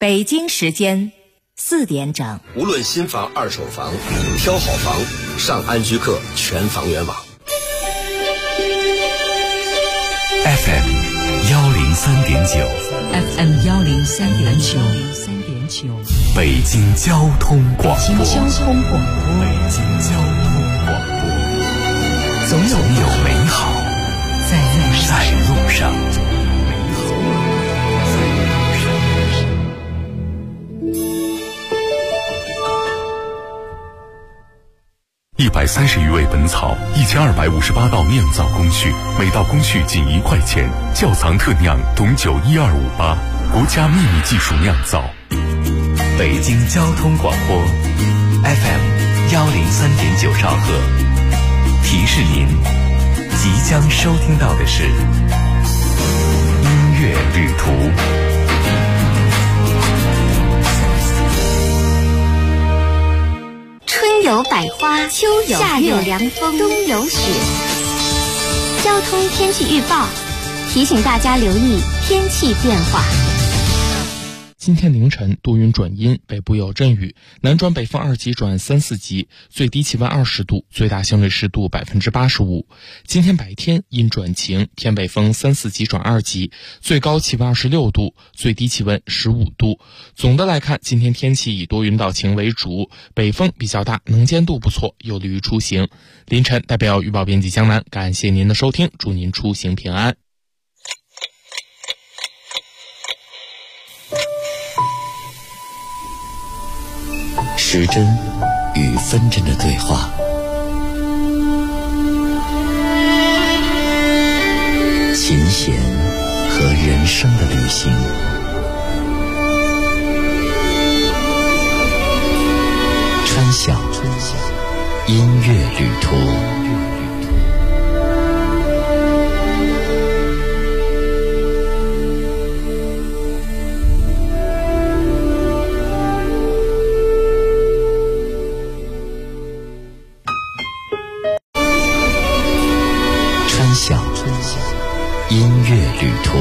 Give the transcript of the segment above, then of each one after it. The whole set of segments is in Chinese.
北京时间4点整。 无论新房二手房，挑好房上安居客全房源网。 FM 103.9 FM 103.9 北京交通广播。 北京交通广播，总有美好在路上。 130余味本草，1258道酿造工序，每道工序仅1块钱。窖藏特酿董酒12588，国家秘密技术酿造。 北京交通广播 FM 103.9兆赫，提示您即将收听到的是音乐旅途。 春有百花，秋有夏有凉风，冬有雪。交通天气预报提醒大家留意天气变化。 今天凌晨多云转阴，北部有阵雨，南转北风2级转3、4级，最低气温20度，最大相对湿度85%。今天白天阴转晴，偏北风3、4级转2级，最高气温26度，最低气温15度。总的来看，今天天气以多云到晴为主，北风比较大，能见度不错，有利于出行。凌晨代表预报编辑江南，感谢您的收听，祝您出行平安。 时针与分针的对话，琴弦和人生的旅行，川响音乐旅途。音乐旅途。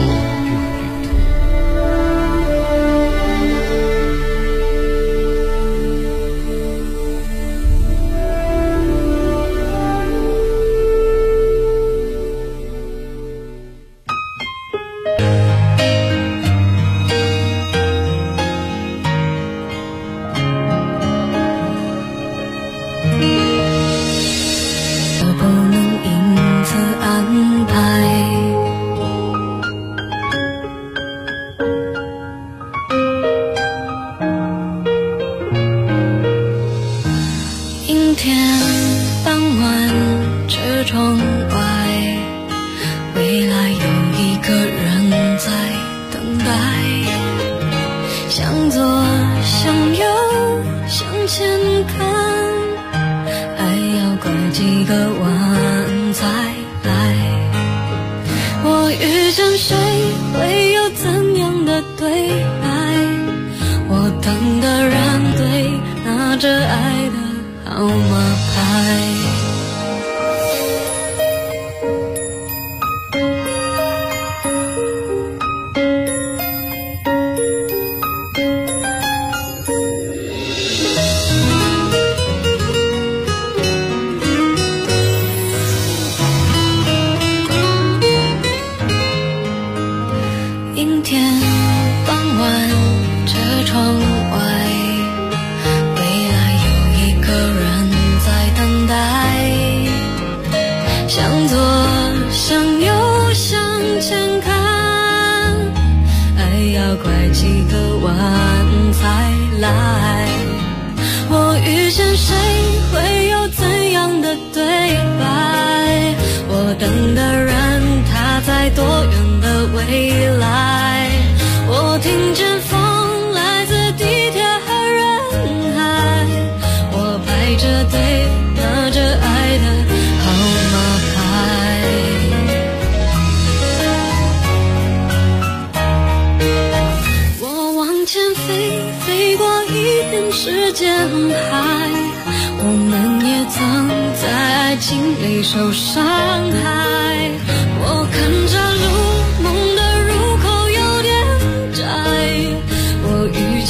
受伤害，我看着路梦的入口有点窄，我遇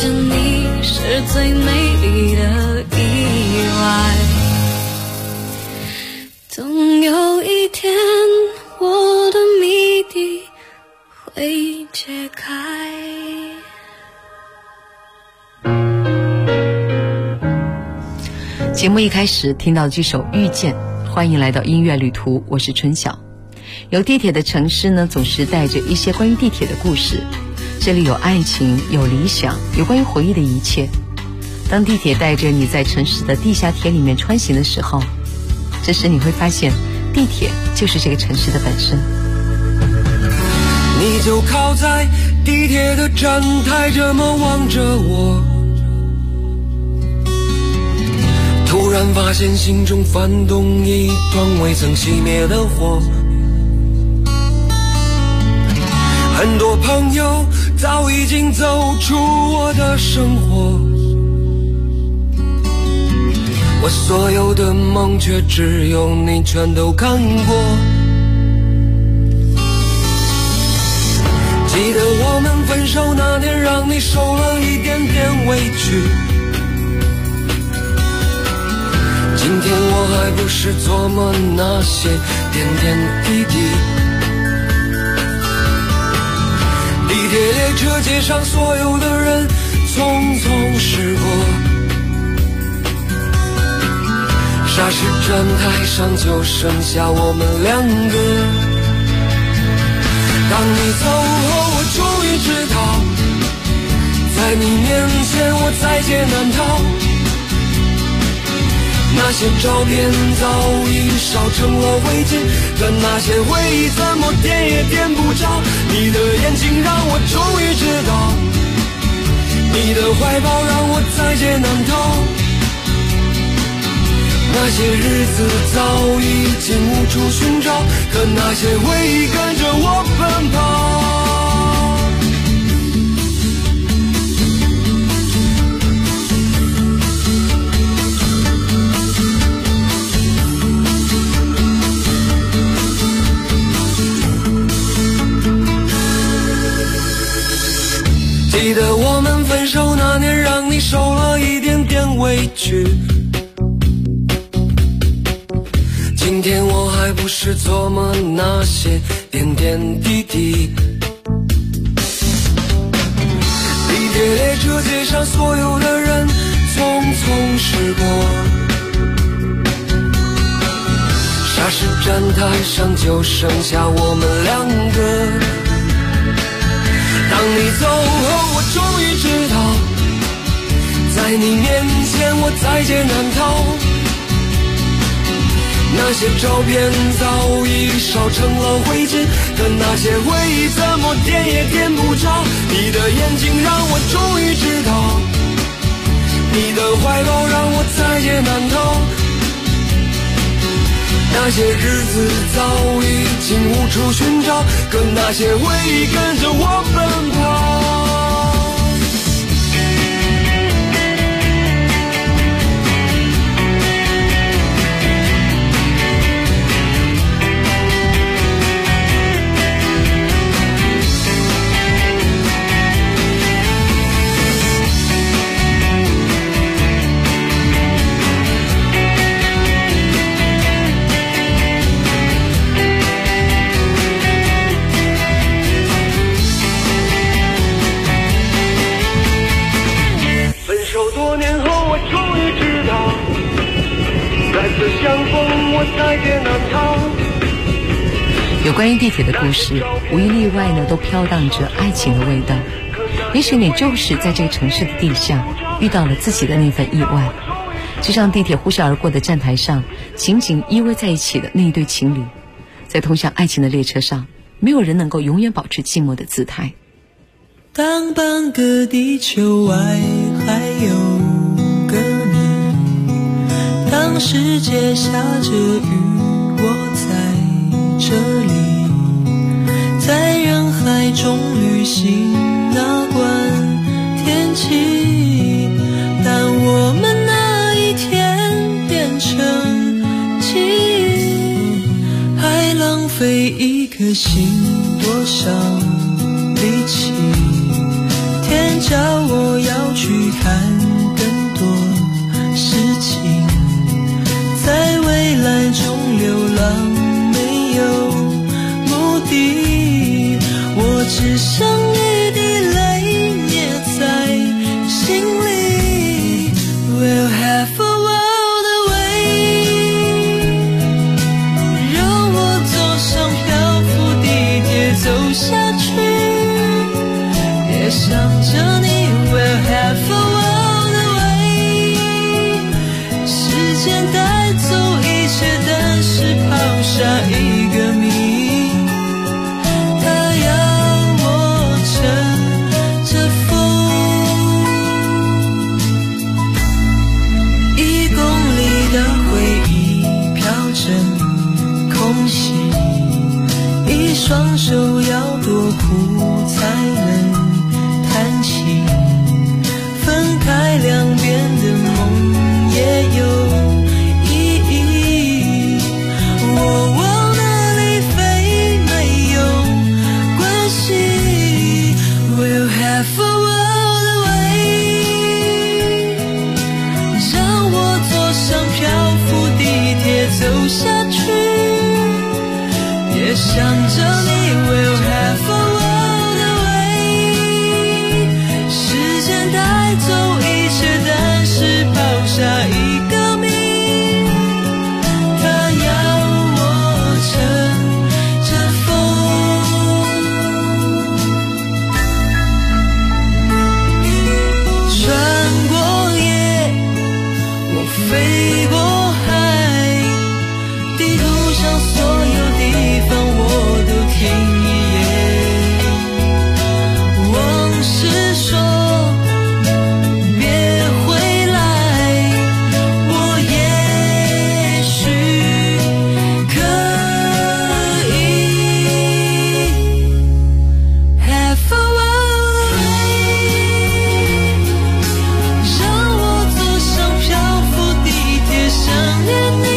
节目一开始听到这首《遇见》，欢迎来到音乐旅途，我是春晓。有地铁的城市呢，总是带着一些关于地铁的故事。这里有爱情，有理想，有关于回忆的一切。当地铁带着你在城市的地下铁里面穿行的时候，这时你会发现，地铁就是这个城市的本身。 你就靠在地铁的站台，这么望着我，突然发现心中翻动一团未曾熄灭的火。很多朋友早已经走出我的生活，我所有的梦却只有你全都看过。记得我们分手那年，让你受了一点点委屈，今天我还不是琢磨那些点点滴滴。地铁列车街上所有的人匆匆驶过，霎时站台上就剩下我们两个。当你走后，我终于知道，在你面前我在劫难逃。那些照片早已烧成了灰烬，可那些回忆怎么点也点不着。你的眼睛让我终于知道，你的怀抱让我在劫难逃。那些日子早已经无处寻找，可那些回忆跟着我奔跑。记得我们分手那年，让你受了一点点委屈，今天我还不是琢磨那些点点滴滴。地铁列车街上所有的人匆匆驶过，霎时站台上就剩下我们两个。当你走后，我终于知道，在你面前我在劫难逃。那些照片早已烧成了灰烬，可那些回忆怎么点也点不着。你的眼睛让我终于知道，你的怀抱让我在劫难逃。那些日子早已经无处寻找，可那些回忆跟着我奔跑。 有关于地铁的故事，无一例外呢，都飘荡着爱情的味道。也许你就是在这个城市的地下遇到了自己的那份意外，就像地铁呼啸而过的站台上紧紧依偎在一起的那一对情侣，在通向爱情的列车上，没有人能够永远保持寂寞的姿态。 当半个地球外还有个你，当世界下着雨，我在这里，在人海中旅行，哪管天气。但我们那一天变成记忆，还浪费一颗心多少力气。天叫我要去看更多事情，在未来中流浪，没有目的。我只剩一滴泪捏在心里。 We'll have a world 下去，也想着你 will have a world away， 时间带走一切，但是抛下一个谜，它要我乘着风，1公里的回忆飘着空气，一双手要多苦才能谈起，分开两边的梦也有意义，我往哪里飞没有关系， We'll have a world away， 让我坐上漂浮地铁走下去，也想着你 will have a world away， 时间带走一切，但是抛下一个谜，它要我乘着风，穿过夜，我飞过海，地图上所有地方我都听一眼，往事说别回来，我也许可以 have a world away， 让我坐上漂浮地铁，想念你，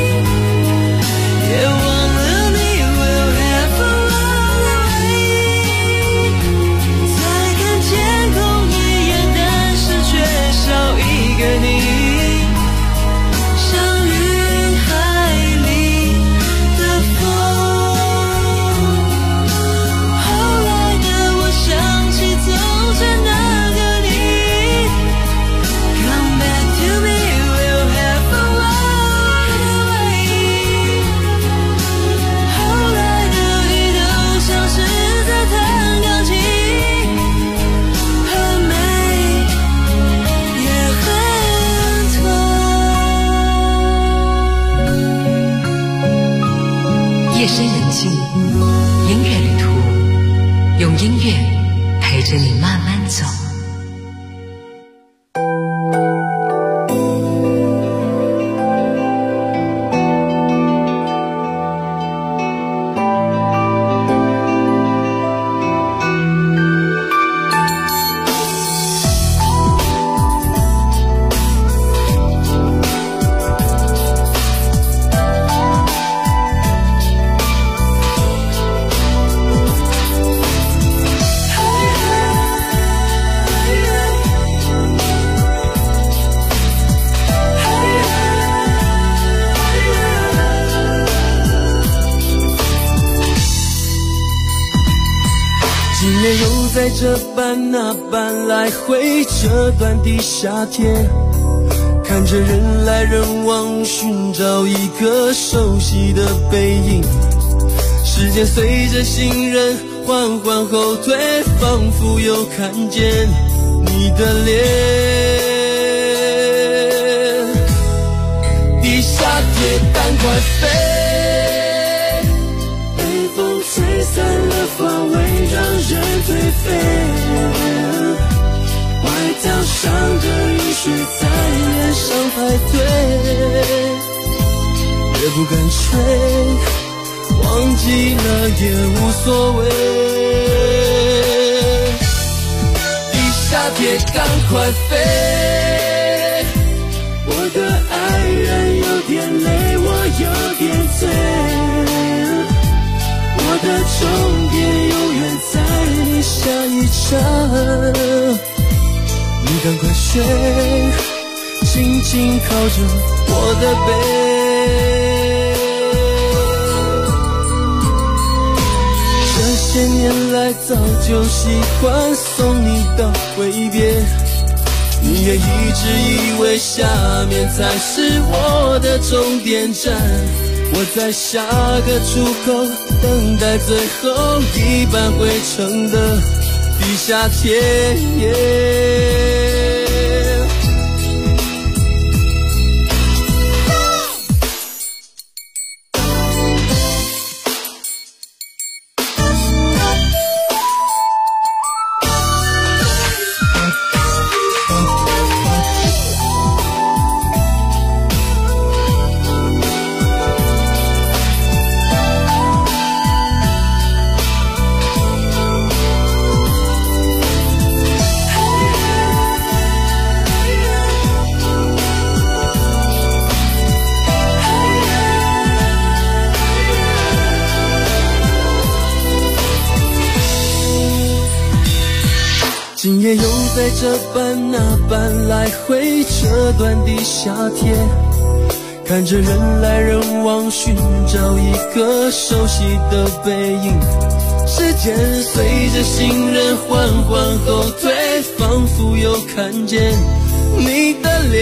也忘了你 will have a world away， 再看天空一眼，但是缺少一个你，像云海里的风，后来的我想起走着那个你， Come back to me we'll have a world away， 后来的雨都像是在弹钢琴，很美也很痛。 夜深人静，音乐旅途，用音乐陪着你慢慢走。 今年又在这般那般来回这段的夏天，看着人来人往，寻找一个熟悉的背影，时间随着行人缓缓后退，仿佛又看见你的脸，的夏天赶快飞，被风吹散了花蕊，让人颓废，外套上的雨水在脸上排队，也不敢吹，忘记了也无所谓，的夏天赶快飞，我的爱人有点累，我有点醉，我的终点永远在你下一站，你赶快睡，轻轻靠着我的背，这些年来早就习惯送你到挥别，你也一直以为下面才是我的终点站， 我在下个出口等待最后一班回程的地下铁。今夜又在这班那班来回这段地下铁，看着人来人往，寻找一个熟悉的背影。时间随着行人缓缓后退，仿佛又看见你的脸。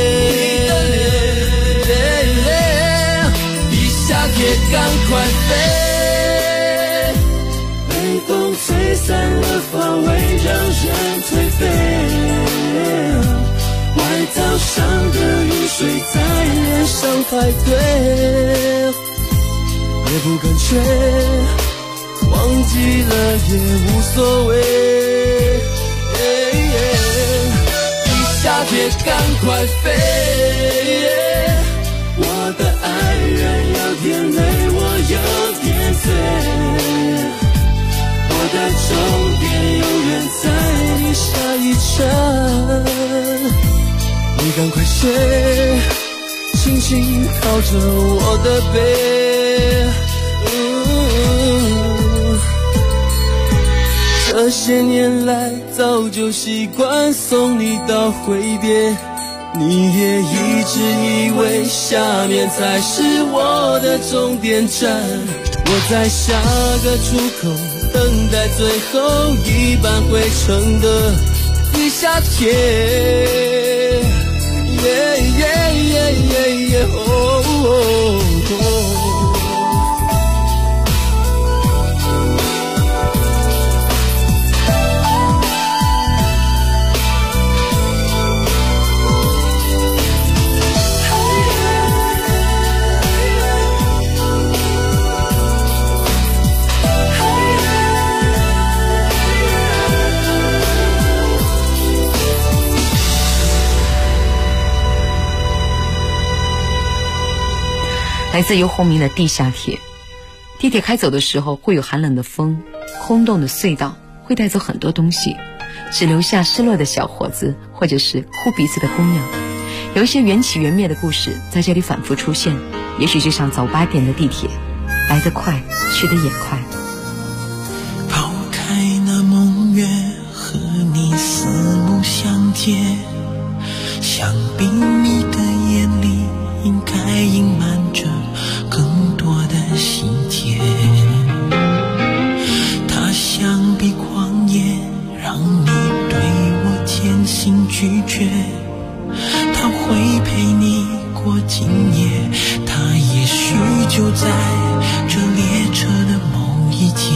地下铁赶快飞，被风吹散了发尾，让人颓废。外套上的雨水在脸上排队，也不敢吹，忘记了也无所谓。地下铁赶快飞，我的爱人有点累，我有点醉，我的终点永远在你下一站，你赶快睡，轻轻靠着我的背。这些年来早就习惯送你到挥别，你也一直以为下面才是我的终点站。我在下个出口等待最后一班回程的地下铁。 来自游鸿明的地下铁。地铁开走的时候会有寒冷的风，空洞的隧道会带走很多东西，只留下失落的小伙子，或者是哭鼻子的姑娘。有一些缘起缘灭的故事在这里反复出现，也许就像早8点的地铁，来得快，去得也快。 抛开那梦月，和你四目相接，想必你的眼里应该隐瞒着更多的细节。它像笔狂野，让你对我渐行拒绝。它会陪你过今夜，它也许就在这列车的某一节。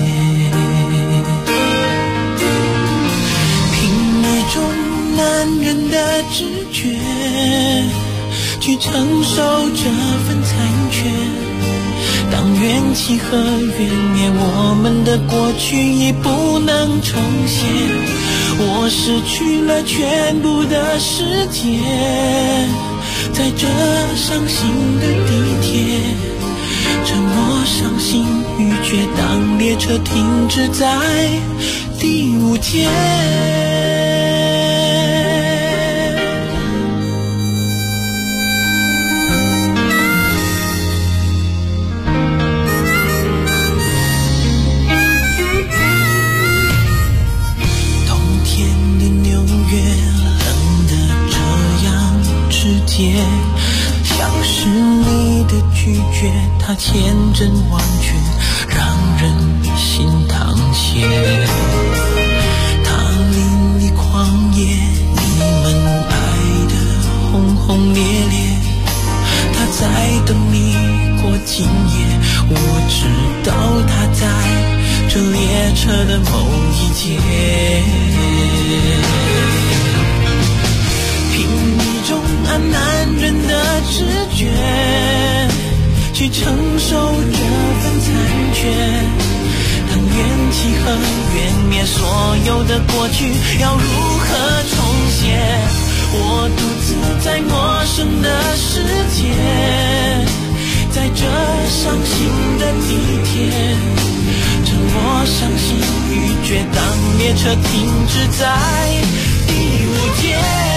凭一种男人的直觉去承受这份残缺，当缘起和缘灭，我们的过去已不能重现。我失去了全部的世界，在这伤心的地铁，沉默伤心欲绝，当列车停止在第5节。像是你的拒绝，它千真万确，让人心淌血。它淋漓狂野，你们爱的轰轰烈烈，它在等你列车的某一节，凭一种按男人的直觉去承受这份残缺。当缘起和缘灭，所有的过去要如何重写？我独自在陌生的世界，在这伤心的地铁，趁我伤心欲绝，当列车停止在第5节。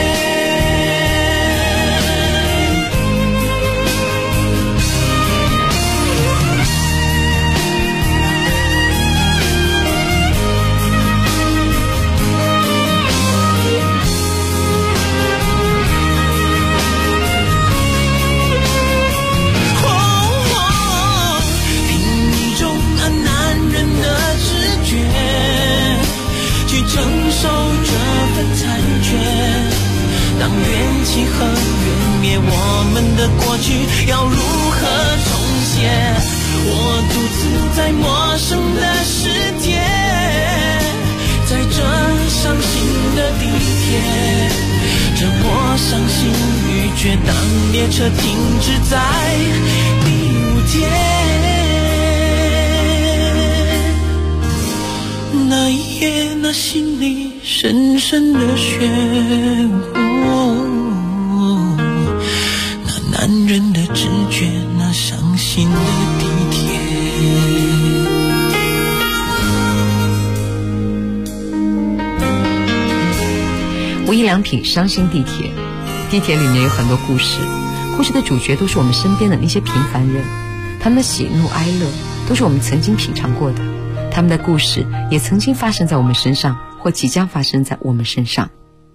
承受这份残缺，当缘起和缘灭，我们的过去要如何重写？我独自在陌生的世界，在这伤心的地铁，趁我伤心欲绝，当列车停止在第5节。那一夜，那心里深深的漩涡，那男人的直觉，那伤心的地铁。 无印良品伤心地铁。地铁里面有很多故事，故事的主角都是我们身边的那些平凡人，他们的喜怒哀乐都是我们曾经品尝过的，他们的故事也曾经发生在我们身上，或即将发生在我们身上。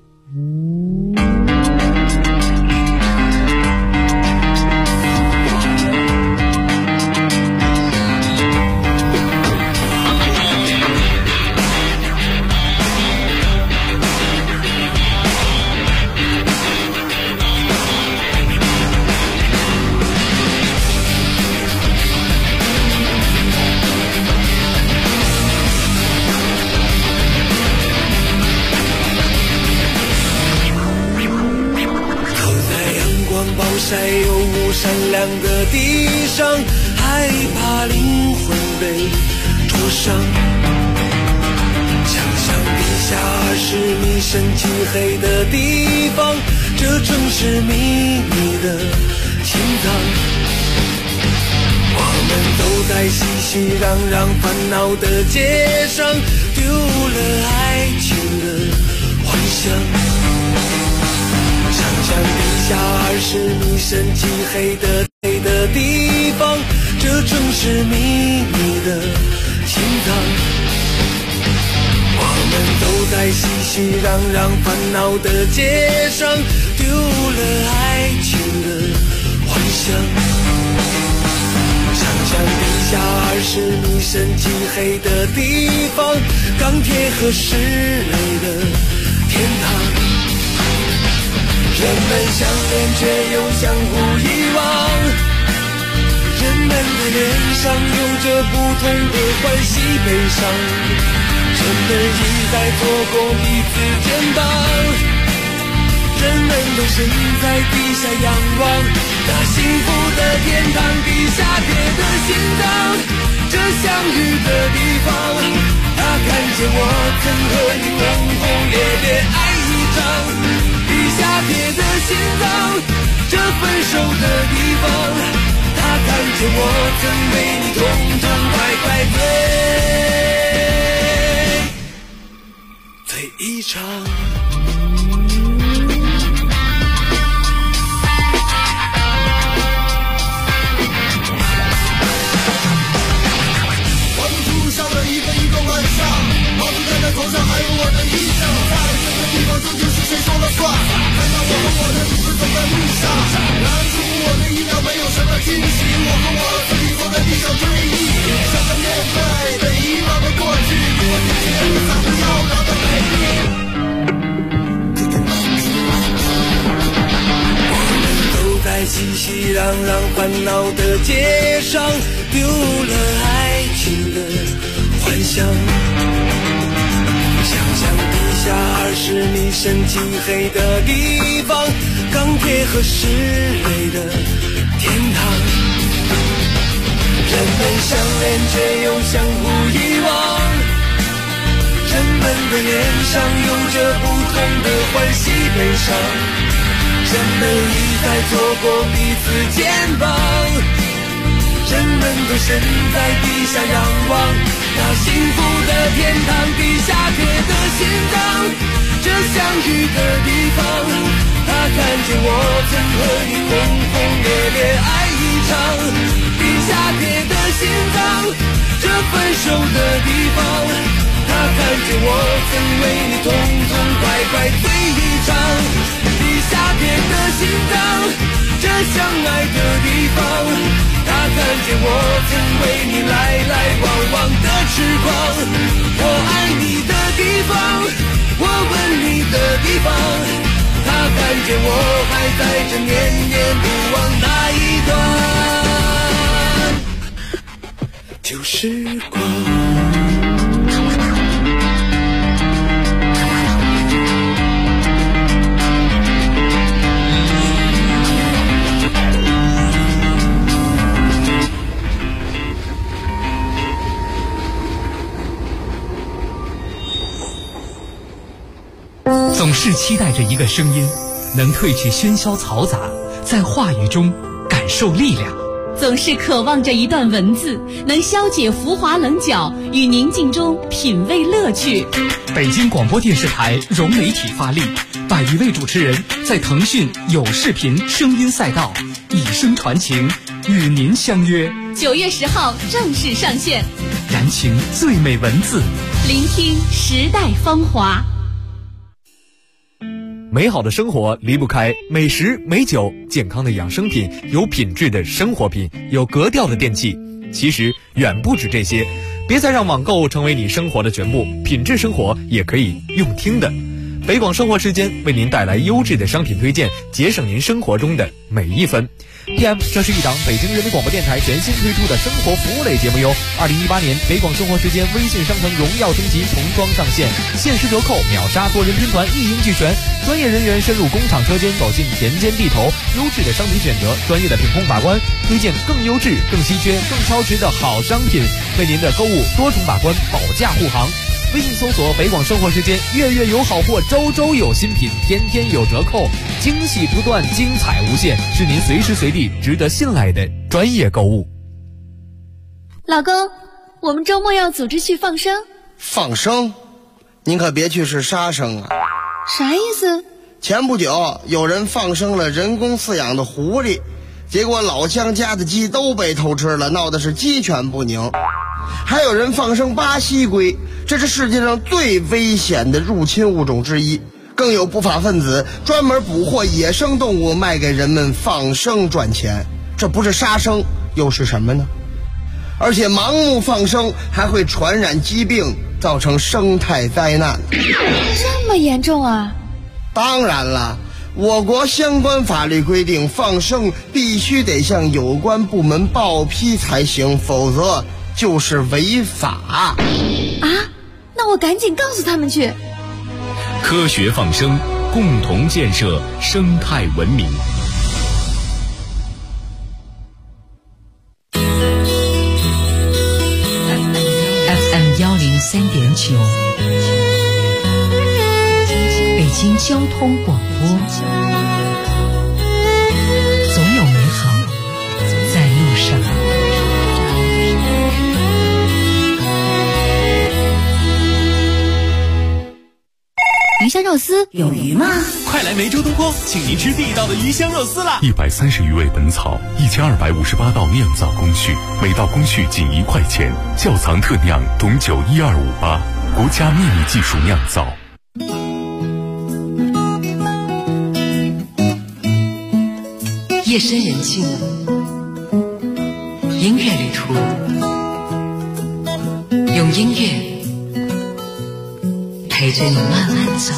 晒又无善良的地上，害怕灵魂被灼伤。想象地下20米深漆黑的地方，这正是秘密的心脏。我们都在熙熙攘攘烦恼的街上，丢了爱情的幻想。想象地下20米深漆黑的地方，这正是秘密的心脏。我们都在熙熙攘攘烦恼的街上，丢了爱情的幻想。想象地下20米深漆黑的地方，钢铁和石磊的天堂。人们相恋却又相互遗忘，人们的脸上有着不同的欢喜悲伤，人们一再错过彼此肩膀，人们都身在地下仰望那幸福的天堂，地下铁的心脏，这相遇的地方，他看见我曾和你轰轰烈烈爱一场，地下铁的心脏，这分手的地方，他看见我曾为你痛痛快快醉一场。我们住上了一个晚上，帽子戴在头上，还有我的衣裳，在这个地方究竟是谁说了算？看到我和我的同事走在路上，然而出乎我的意料，没有什么惊喜。我和我自己坐在地上追忆，想着面对被遗忘的过去，我渐渐散不妖娆的美丽。我们都在熙熙攘攘烦恼的街上，丢了爱情的幻想。 想。想象地下20米深漆黑的地方，钢铁和石类的天堂。人们相恋却又相互遗忘，人们的脸上有着不同的欢喜悲伤，人们一再错过彼此肩膀，人们都身在地下仰望那幸福的天堂。地下铁的心脏，这相遇的地方，他看见我曾和你轰轰烈烈爱一场。地下铁的心脏，这分手的地方，他看见我曾为你痛痛快快醉一场。地下铁的心脏，这相爱的地方，他看见我曾为你来来往往的痴狂。我爱你的地方，我吻你的地方，他看见我还在这念念不忘那一段旧时光。 总是期待着一个声音，能褪去喧嚣嘈杂，在话语中感受力量。 总是渴望着一段文字，能消解浮华棱角，与宁静中品味乐趣。 北京广播电视台融媒体发力，100余位主持人在腾讯有视频声音赛道以声传情，与您相约。 9月10号正式上线， 燃情最美文字， 聆听时代芳华。 美好的生活离不开美食美酒，健康的养生品，有品质的生活品，有格调的电器。其实远不止这些，别再让网购成为你生活的全部，品质生活也可以用听的。北广生活时间为您带来优质的商品推荐，节省您生活中的每一分。PM， 这是一档北京人民广播电台全新推出的生活服务类节目哟。2018年北广生活时间微信商城荣耀升级重装上线，限时折扣，秒杀多人拼团，一应俱全。专业人员深入工厂车间，走进田间地头，优质的商品选择，专业的品控把关，推荐更优质、更稀缺、更超值的好商品，为您的购物多重把关，保驾护航。微信搜索北广生活时间，月月有好货，周周有新品，天天有折扣，惊喜不断，精彩无限，是您随时随地值得信赖的专业购物。 老公，我们周末要组织去放生。 放生？您可别去是杀生啊！ 啥意思？ 前不久有人放生了人工饲养的狐狸，结果老乡家的鸡都被偷吃了，闹得是鸡犬不宁。还有人放生巴西龟，这是世界上最危险的入侵物种之一。更有不法分子专门捕获野生动物卖给人们放生赚钱，这不是杀生又是什么呢？而且盲目放生还会传染疾病，造成生态灾难。 这么严重啊？ 当然了，我国相关法律规定，放生必须得向有关部门报批才行，否则就是违法啊！ 那我赶紧告诉他们去。 科学放生，共同建设生态文明。 FM 103.9，北京交通广播，总有美好在路上。 鱼香肉丝有鱼吗？ 快来梅州东坡，请您吃地道的鱼香肉丝啦 ！130余味本草，1258道酿造工序，每道工序仅1块钱，窖藏特酿董酒12588，国家秘密技术酿造。 夜深人静，音乐旅途，用音乐陪着你慢慢走。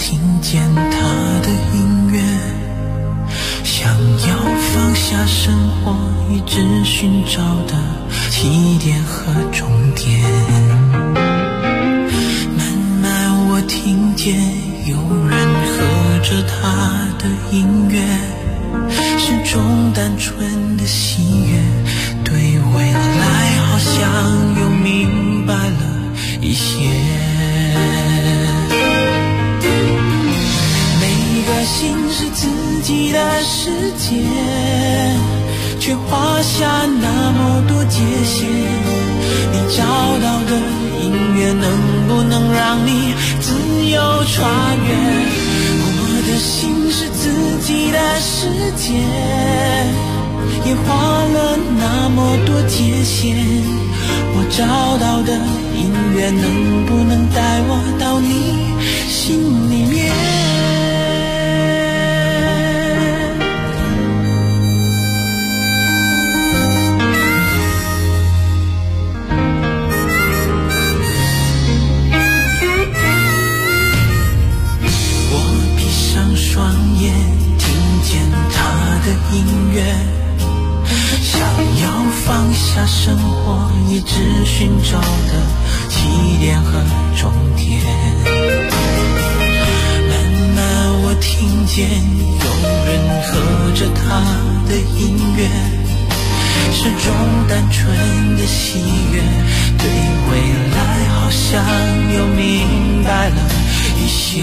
听见他的音乐，想要放下生活一直寻找的起点和终点。慢慢我听见有人和着他的音乐，是种单纯的喜悦，对未来好像又明白了一些。每个心是自己的世界，却画下那么多界限。你找到的音乐能不能让你自由穿越？我的心是自己的世界，也画了那么多界限。我找到的音乐能不能带我到你心里面？我闭上双眼，听见他的音乐，想要放下生活一直寻找的起点和终点。慢慢我听见有人和着他的音乐，是种单纯的喜悦，对未来好像又明白了一些。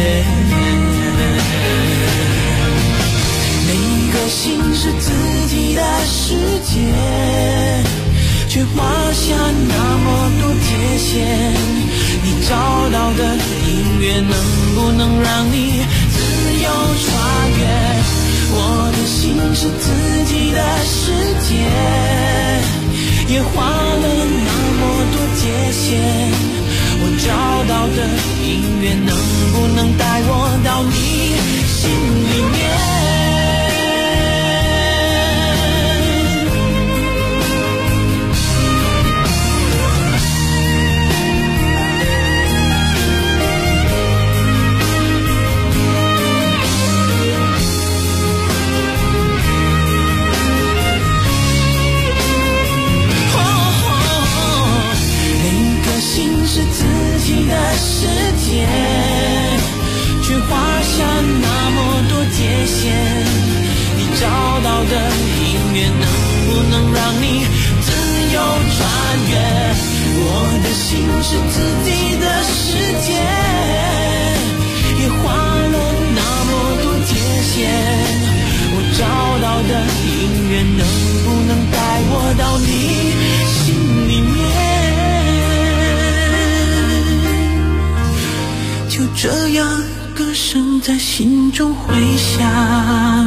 每个心是自己的世界，却画下那么多界限。你找到的音乐能不能让你自由穿越？我的心是自己的世界，也画了那么多界限。我找到的音乐能不能带我到你心里面？是自己的世界，却画下那么多界限。你找到的音乐能不能让你自由穿越？我的心是自己的世界，也画了那么多界限。我找到的音乐能不能带我到你心里面？就这样，歌声在心中回响，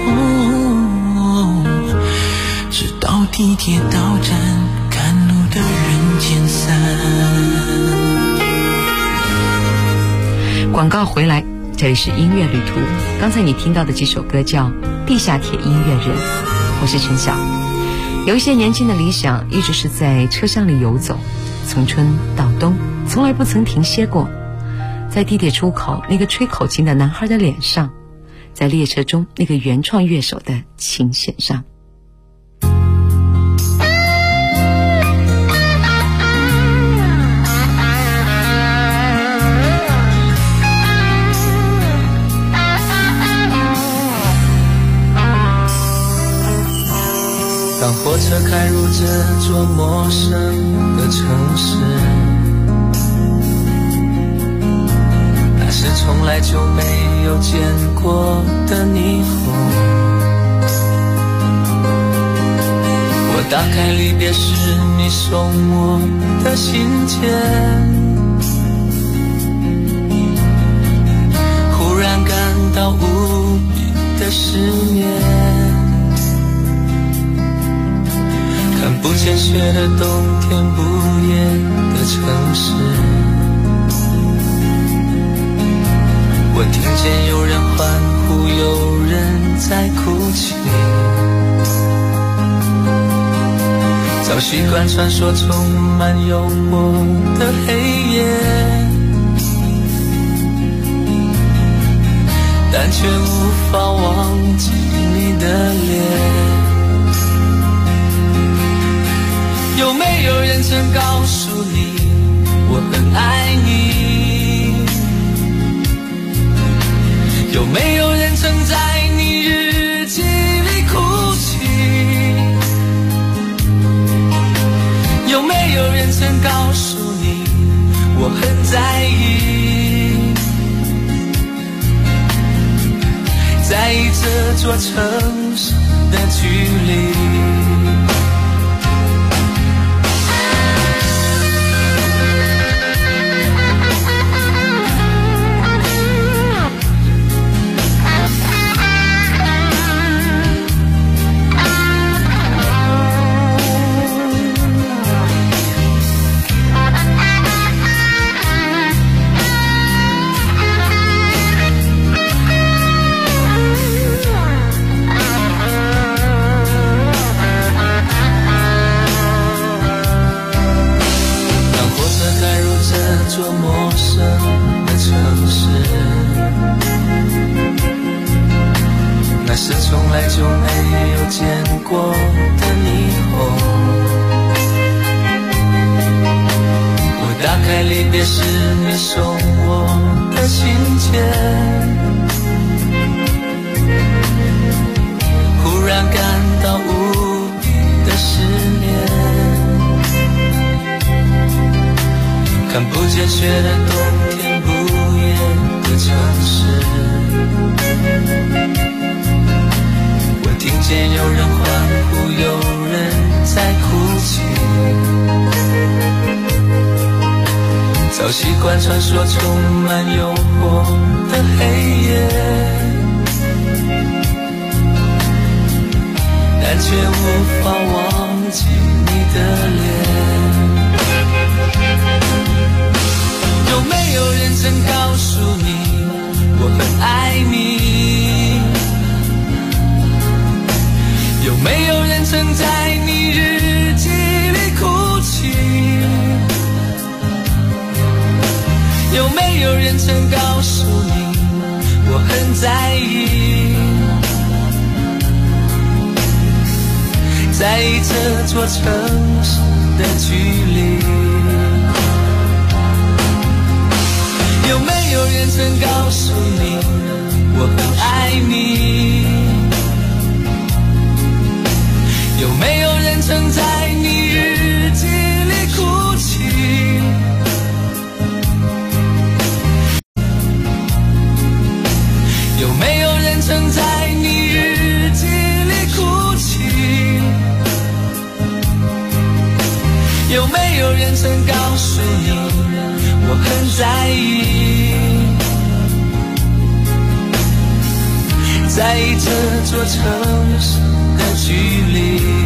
直到地铁到站，赶路的人渐散。 广告回来，这里是音乐旅途。刚才你听到的几首歌叫《地下铁音乐人》，我是陈晓。有一些年轻的理想一直是在车厢里游走，从春到冬，从来不曾停歇过。在地铁出口那个吹口琴的男孩的脸上，在列车中那个原创乐手的琴弦上。 当火车开入这座陌生的城市，那是从来就没有见过的霓虹。我打开离别时你送我的信件，忽然感到无比的失眠。看不见雪的冬天，不夜的城市，我听见有人欢呼，有人在哭泣。早习惯传说充满诱惑的黑夜， 但却无法忘记你的脸。有没有人曾告诉你我很爱你？有没有人曾在你日记里哭泣？有没有人曾告诉你我很在意？在意这座城市的距离。看不见雪的冬天，不夜的城市，我听见有人欢呼，有人在哭泣，早习惯传说充满诱惑的黑夜，但却无法忘记你的脸。有没有人曾告诉你我很爱你？有没有人曾在你日记里哭泣？有没有人曾告诉你我很在意？在意这座城市的距离。有没有人曾告诉你我很爱你？有没有人曾在你日记里哭泣？有没有人曾在你日记里哭泣？有没有人曾告诉你我很在意？在意这座城市的距离。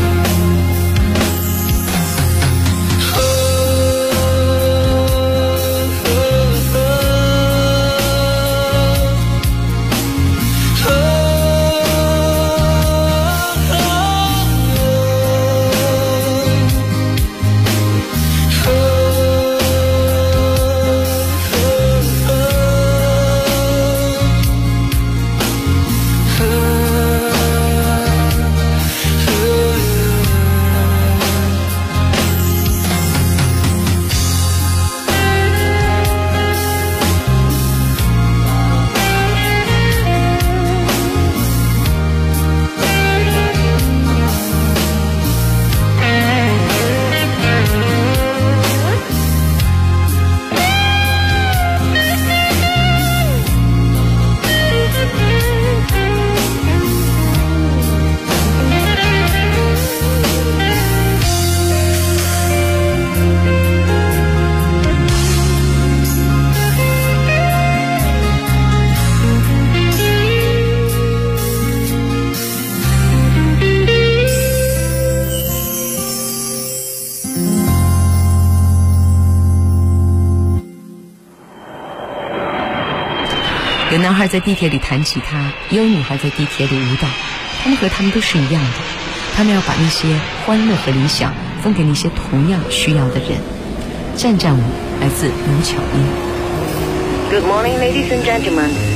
有男孩在地铁里弹吉他，也有女孩在地铁里舞蹈，他们和他们都是一样的，他们要把那些欢乐和理想分给那些同样需要的人。战战舞来自卢巧音。 Good morning, ladies and gentlemen.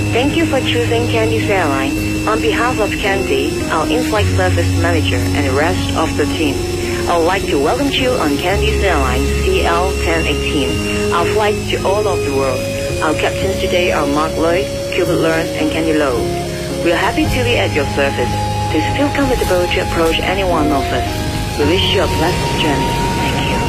Thank you for choosing Candice Airline. On behalf of Candy, our in-flight service manager, and the rest of the team, I would like to welcome you on Candice Airline CL1018, our flight to all of the world. Our captains today are Mark Lloyd, Gilbert Lawrence, and Candy Lowe. We are happy to be at your service. Please feel comfortable to approach any one of us. We wish you a blessed journey. Thank you.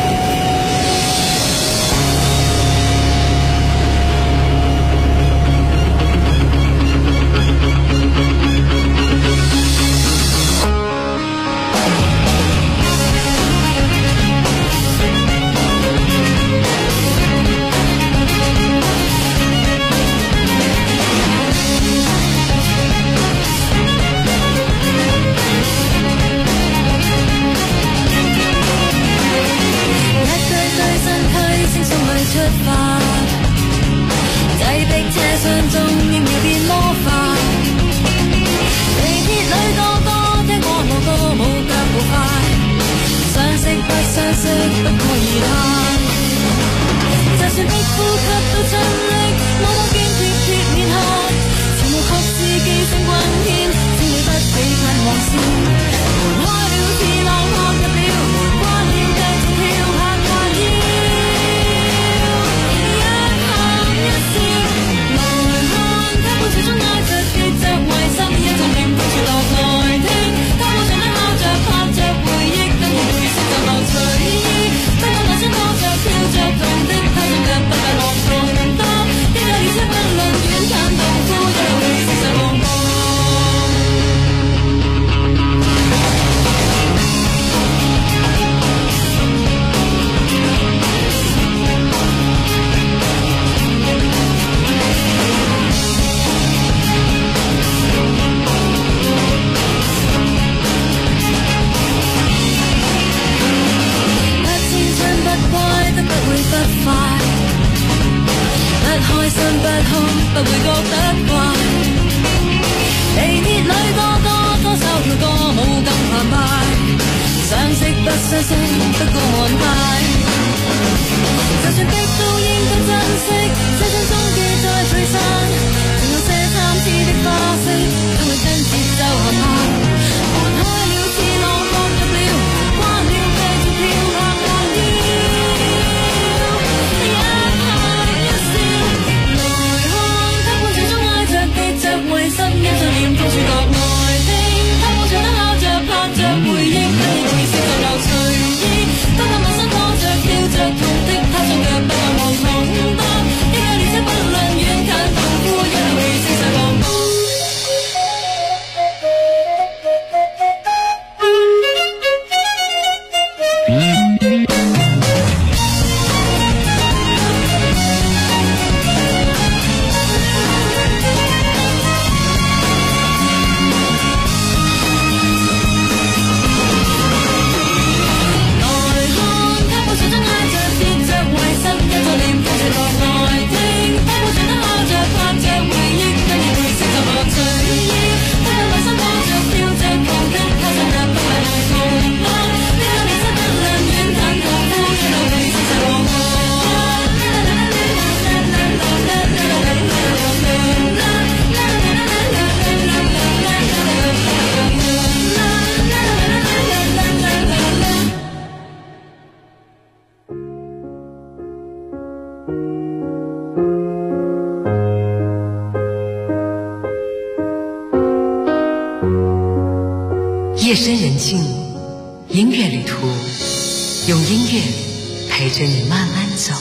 夜深人静，音乐旅途，用音乐陪着你慢慢走。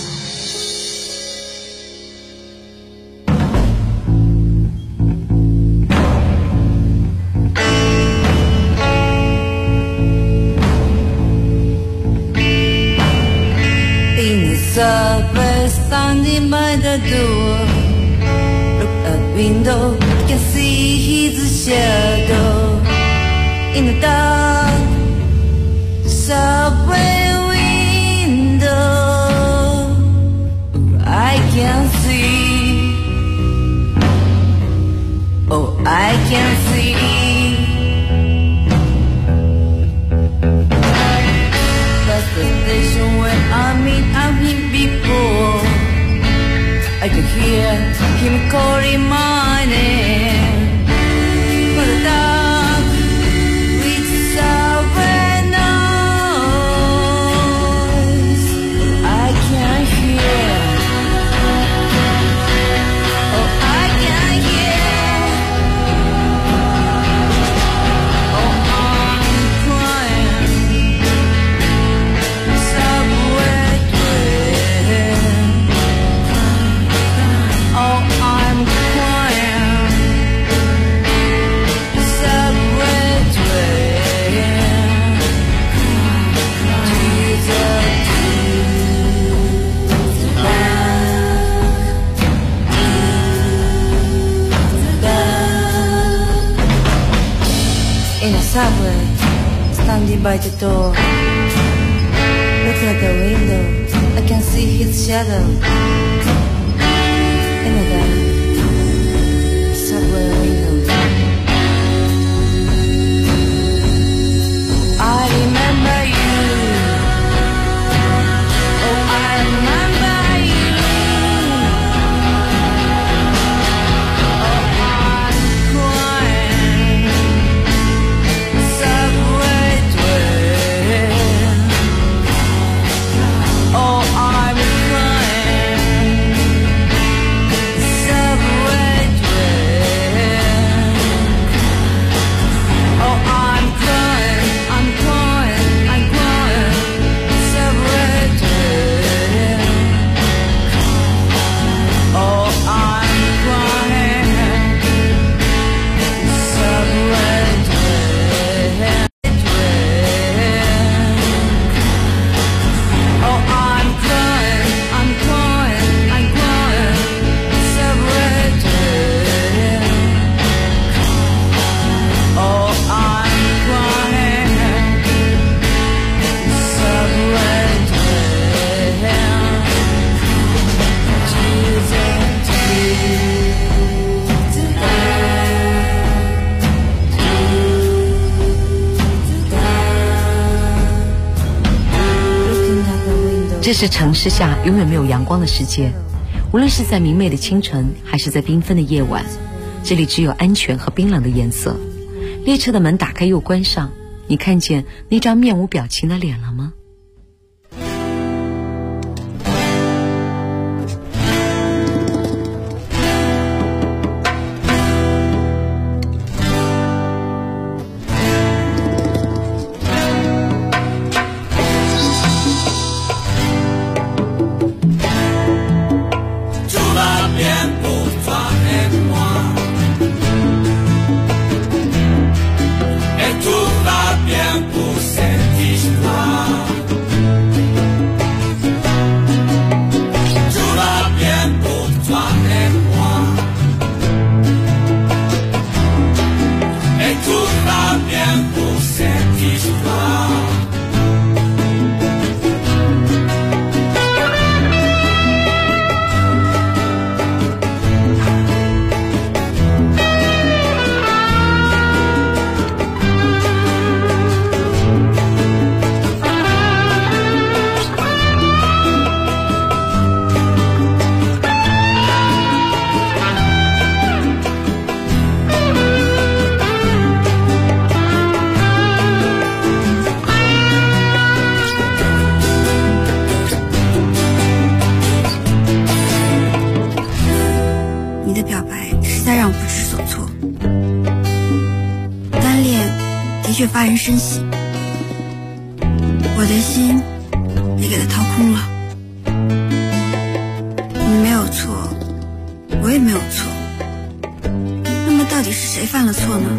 In the subway, standing by the door, look out window, can see his shadow. In the dark subway window, I can see, oh I can see. That's the station where I meet him before. I can hear him calling my subway, standing by the door. Look at the window, I can see his shadow in the subway window. I remember you. Oh, I remember you. Oh, I'm crying. Subway train. Oh, I'm crying. Subway train. Oh, I'm crying. I'm crying. I'm crying. Subway train. Oh, I'm crying. Subway train. Oh, I'm crying. I'm crying. I'm crying. Subway train. Oh, I'm crying. Subway train. 这是城市下永远没有阳光的世界，无论是在明媚的清晨，还是在缤纷的夜晚，这里只有安全和冰冷的颜色。列车的门打开又关上，你看见那张面无表情的脸了吗？ 却发人深省，我的心也给他掏空了。你没有错，我也没有错，那么到底是谁犯了错呢？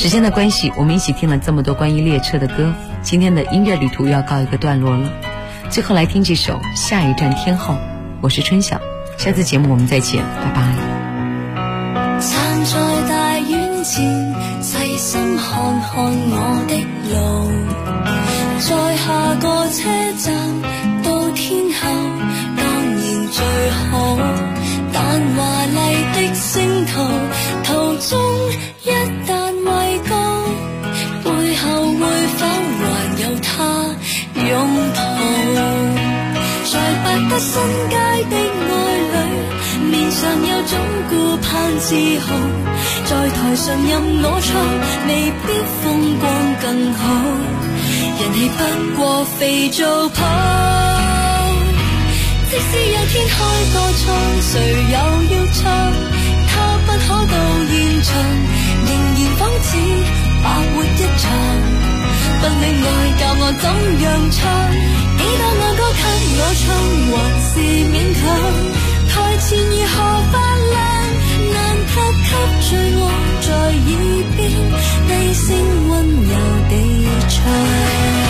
时间的关系，我们一起听了这么多关于列车的歌，今天的音乐旅途要告一个段落了。最后来听这首《下一站天后》，我是春晓，下次节目我们再见，拜拜。 站在大院前，細心看看我的路，在下個車站到天后，當然最好。但華麗的星途，途中一旦畏高，背後會否還有他擁抱？在百德新街的愛侶，面上有種顧盼自豪，在台上任我唱，未必風光更好，人氣不過肥皂泡。即使有天開個唱，誰又要唱？他不可到現場，仍然仿似白活一場。不戀愛教我怎樣唱，幾多愛歌給我唱，還是勉強。台前如何發亮，難及給最愛在耳邊低聲溫柔地唱。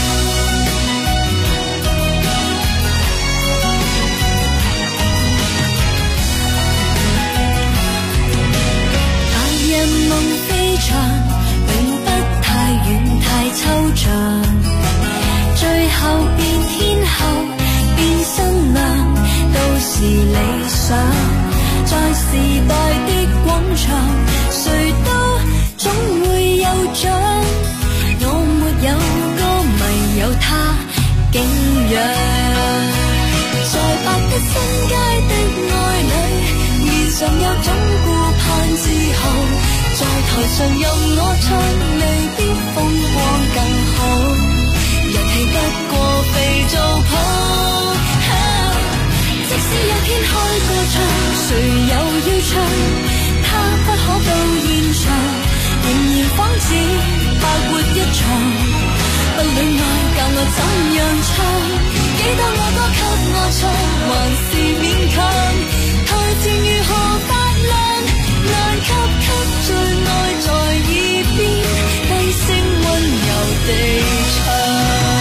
夢飛翔，永不太遠太抽象，最後變天后變新娘都是理想。在時代的廣場，誰都總會有獎。我沒有歌迷，有他敬仰。在百德新街的愛侶，面上有種顧盼自豪。在台上任我唱，未必風光更好，人氣不過肥皂泡。即使有天開個唱，誰又要唱？他不可到現場，仍然仿似白活一場。不戀愛教我怎樣唱，幾多愛歌給我唱，還是勉強。台前如何發亮，難及最愛在耳邊低聲溫柔地唱。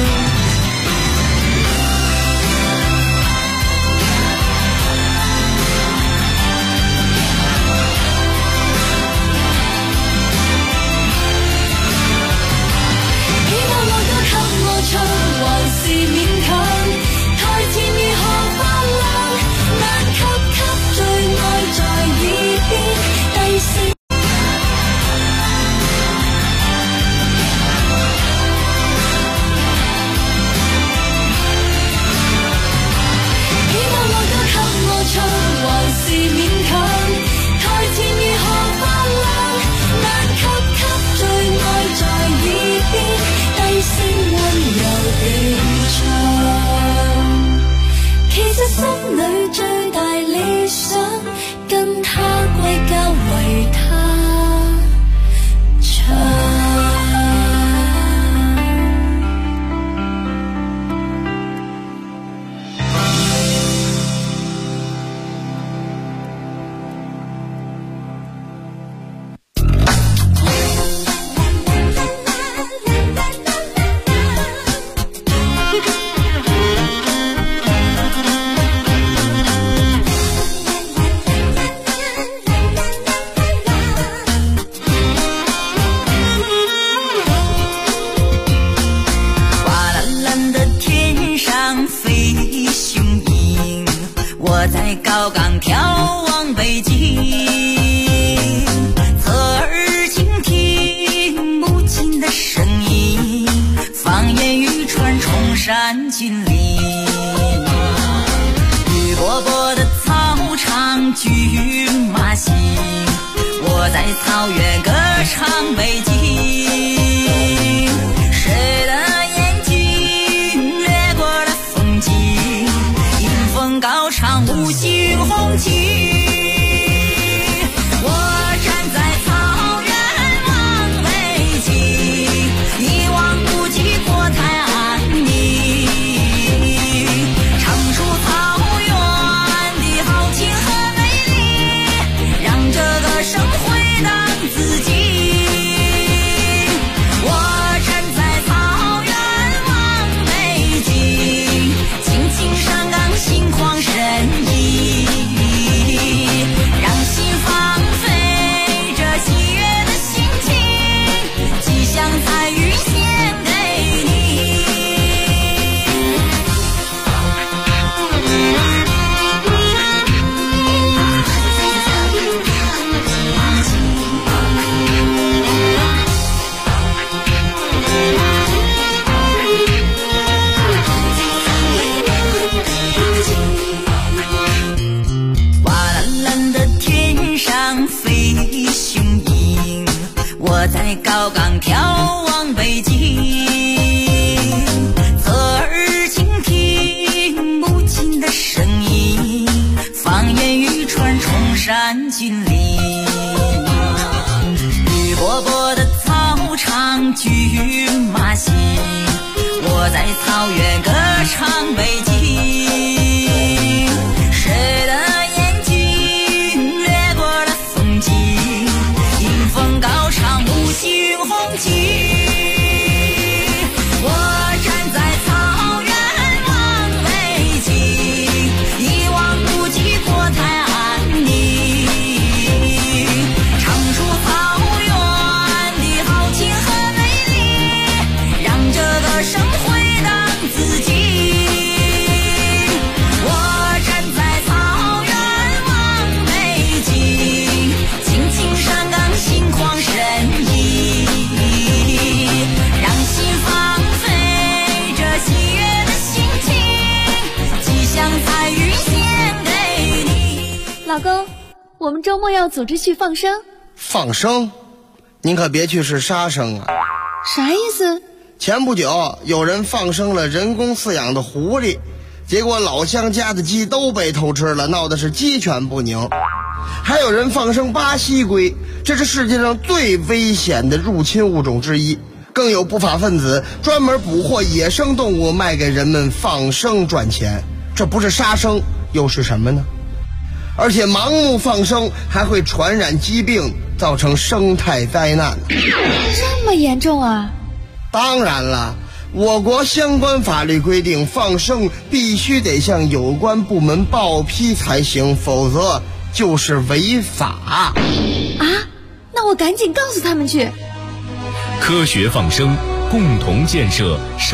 幾多愛歌給我唱，還是勉強。台前如何發亮，難及最愛在耳邊低聲。還是勉強，台前如何發亮，難及最愛在耳邊低聲溫柔地唱。其實心裏最大理想，跟他歸家為他唱。 高岗眺望北京，侧耳倾听母亲的声音，放眼欲穿崇山峻岭。绿波波的草场，骏马行，我在草原歌唱北京。谁的眼睛掠过了风景，迎风高唱五星红旗。我站在草原望北京，一望无际国泰安宁，唱出草原的豪情和美丽，让这歌声回荡自己。 我在草原歌唱北京，谁的眼睛掠过了松径，迎风高唱五星红旗。我站在草原望北京，一望无际国泰安宁，唱出草原的豪情和美丽，让这歌声回荡自己。我站在草原望北京，青青山岗心旷神怡，让心放飞这喜悦的心情，吉祥彩云献给你。 老公，我们周末要组织去放生。 放生？您可别去是杀生啊！ 啥意思？ 前不久有人放生了人工饲养的狐狸，结果老乡家的鸡都被偷吃了，闹得是鸡犬不宁。还有人放生巴西龟，这是世界上最危险的入侵物种之一。更有不法分子专门捕获野生动物卖给人们放生赚钱，这不是杀生又是什么呢？而且盲目放生还会传染疾病，造成生态灾难。 这么严重啊？ 当然了，我国相关法律规定，放生必须得向有关部门报批才行，否则就是违法。 啊？那我赶紧告诉他们去。 科学放生，共同建设生